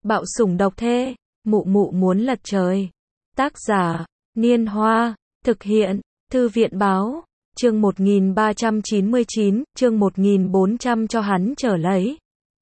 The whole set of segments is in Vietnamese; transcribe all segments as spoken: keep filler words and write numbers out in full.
Bạo sủng độc thê, mụ mụ muốn lật trời. Tác giả, Niên Hoa, thực hiện, Thư viện báo, chương một nghìn ba trăm chín mươi chín, chương một nghìn bốn trăm cho hắn trở lấy.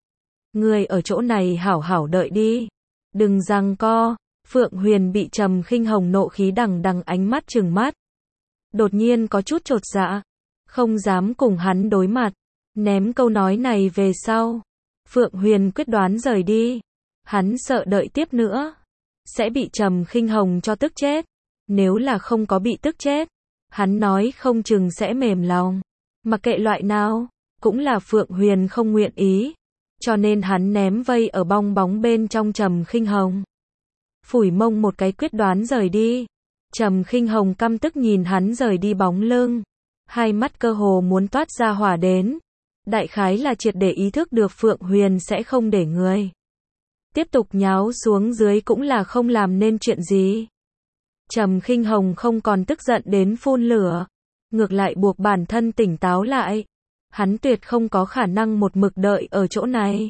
Ngươi ở chỗ này hảo hảo đợi đi. Đừng giằng co. Phượng Huyền bị Trầm Khinh Hồng nộ khí đằng đằng ánh mắt trừng mắt. Đột nhiên có chút chột dạ. Không dám cùng hắn đối mặt. Ném câu nói này về sau. Phượng Huyền quyết đoán rời đi. Hắn sợ đợi tiếp nữa sẽ bị Trầm Khinh Hồng cho tức chết. Nếu là không có bị tức chết, hắn nói không chừng sẽ mềm lòng. Mặc kệ loại nào, cũng là Phượng Huyền không nguyện ý. Cho nên hắn ném vây ở bong bóng bên trong Trầm Khinh Hồng. Phủi mông một cái quyết đoán rời đi. Trầm Khinh Hồng căm tức nhìn hắn rời đi bóng lưng. Hai mắt cơ hồ muốn toát ra hỏa đến. Đại khái là triệt để ý thức được Phượng Huyền sẽ không để người tiếp tục nháo xuống dưới cũng là không làm nên chuyện gì. Trầm Khinh Hồng không còn tức giận đến phun lửa. Ngược lại buộc bản thân tỉnh táo lại. Hắn tuyệt không có khả năng một mực đợi ở chỗ này.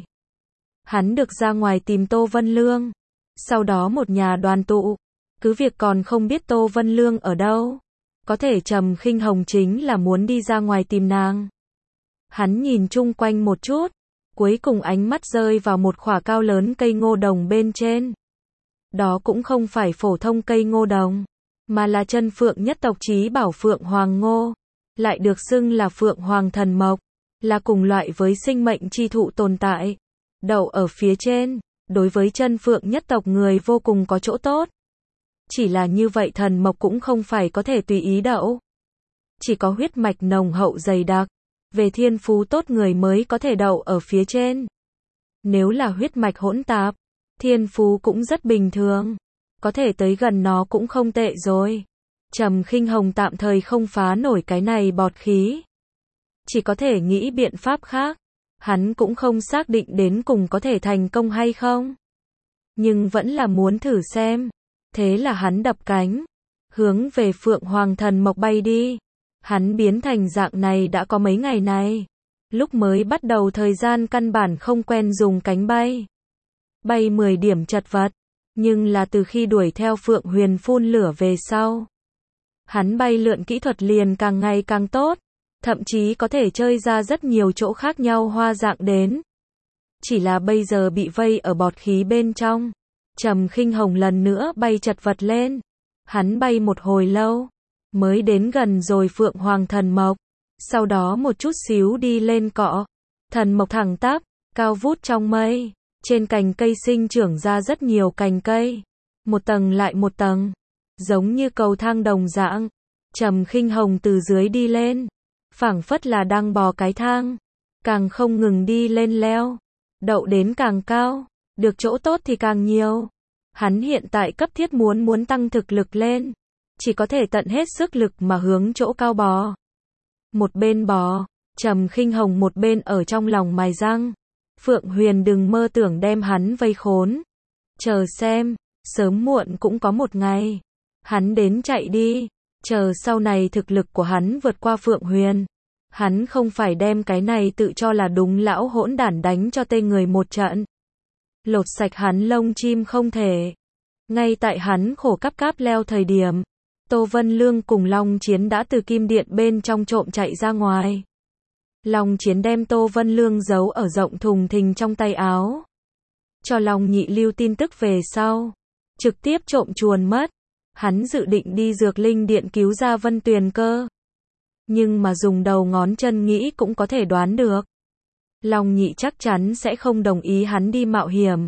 Hắn được ra ngoài tìm Tô Vân Lương. Sau đó một nhà đoàn tụ. Cứ việc còn không biết Tô Vân Lương ở đâu. Có thể Trầm Khinh Hồng chính là muốn đi ra ngoài tìm nàng. Hắn nhìn chung quanh một chút. Cuối cùng ánh mắt rơi vào một khỏa cao lớn cây ngô đồng bên trên. Đó cũng không phải phổ thông cây ngô đồng. Mà là chân phượng nhất tộc chí bảo Phượng Hoàng Ngô. Lại được xưng là Phượng Hoàng Thần Mộc. Là cùng loại với sinh mệnh chi thụ tồn tại. Đậu ở phía trên. Đối với chân phượng nhất tộc người vô cùng có chỗ tốt. Chỉ là như vậy thần mộc cũng không phải có thể tùy ý đậu. Chỉ có huyết mạch nồng hậu dày đặc. Về thiên phú tốt người mới có thể đậu ở phía trên. Nếu là huyết mạch hỗn tạp, thiên phú cũng rất bình thường. Có thể tới gần nó cũng không tệ rồi. Trầm Khinh Hồng tạm thời không phá nổi cái này bọt khí. Chỉ có thể nghĩ biện pháp khác. Hắn cũng không xác định đến cùng có thể thành công hay không. Nhưng vẫn là muốn thử xem. Thế là hắn đập cánh. Hướng về Phượng Hoàng Thần Mộc bay đi. Hắn biến thành dạng này đã có mấy ngày này. Lúc mới bắt đầu thời gian căn bản không quen dùng cánh bay. Bay mười điểm chật vật. Nhưng là từ khi đuổi theo Phượng Huyền phun lửa về sau. Hắn bay lượn kỹ thuật liền càng ngày càng tốt. Thậm chí có thể chơi ra rất nhiều chỗ khác nhau hoa dạng đến. Chỉ là bây giờ bị vây ở bọt khí bên trong. Trầm Khinh Hồng lần nữa bay chật vật lên. Hắn bay một hồi lâu. Mới đến gần rồi Phượng Hoàng Thần Mộc. Sau đó một chút xíu đi lên cọ. Thần mộc thẳng tắp, cao vút trong mây. Trên cành cây sinh trưởng ra rất nhiều cành cây. Một tầng lại một tầng. Giống như cầu thang đồng dạng. Trầm Khinh Hồng từ dưới đi lên. Phảng phất là đang bò cái thang. Càng không ngừng đi lên leo. Đậu đến càng cao. Được chỗ tốt thì càng nhiều. Hắn hiện tại cấp thiết muốn muốn tăng thực lực lên. Chỉ có thể tận hết sức lực mà hướng chỗ cao bò. Một bên bò, Trầm Khinh Hồng một bên ở trong lòng mài răng. Phượng Huyền đừng mơ tưởng đem hắn vây khốn. Chờ xem, sớm muộn cũng có một ngày. Hắn đến chạy đi. Chờ sau này thực lực của hắn vượt qua Phượng Huyền. Hắn không phải đem cái này tự cho là đúng lão hỗn đản đánh cho tê người một trận. Lột sạch hắn lông chim không thể. Ngay tại hắn khổ cắp cáp leo thời điểm. Tô Vân Lương cùng Long Chiến đã từ kim điện bên trong trộm chạy ra ngoài. Long Chiến đem Tô Vân Lương giấu ở rộng thùng thình trong tay áo. Cho Long Nhị lưu tin tức về sau. Trực tiếp trộm chuồn mất. Hắn dự định đi Dược Linh Điện cứu ra Vân Tuyền Cơ. Nhưng mà dùng đầu ngón chân nghĩ cũng có thể đoán được. Long Nhị chắc chắn sẽ không đồng ý hắn đi mạo hiểm.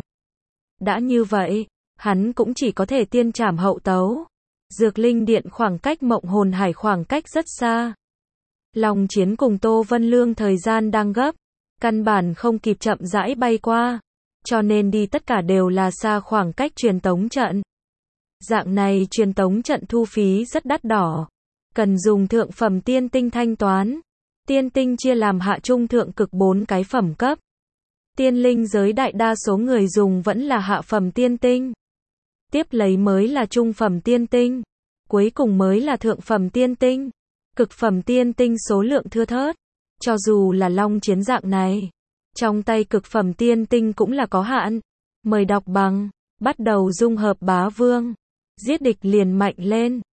Đã như vậy, hắn cũng chỉ có thể tiên trảm hậu tấu. Dược Linh Điện khoảng cách Mộng Hồn Hải khoảng cách rất xa. Long Chiến cùng Tô Vân Lương thời gian đang gấp. Căn bản không kịp chậm rãi bay qua. Cho nên đi tất cả đều là xa khoảng cách truyền tống trận. Dạng này truyền tống trận thu phí rất đắt đỏ. Cần dùng thượng phẩm tiên tinh thanh toán. Tiên tinh chia làm hạ trung thượng cực bốn cái phẩm cấp. Tiên linh giới đại đa số người dùng vẫn là hạ phẩm tiên tinh. Tiếp lấy mới là trung phẩm tiên tinh. Cuối cùng mới là thượng phẩm tiên tinh. Cực phẩm tiên tinh số lượng thưa thớt. Cho dù là Long Chiến dạng này. Trong tay cực phẩm tiên tinh cũng là có hạn. Mời đọc bằng. Bắt đầu dung hợp bá vương. Giết địch liền mạnh lên.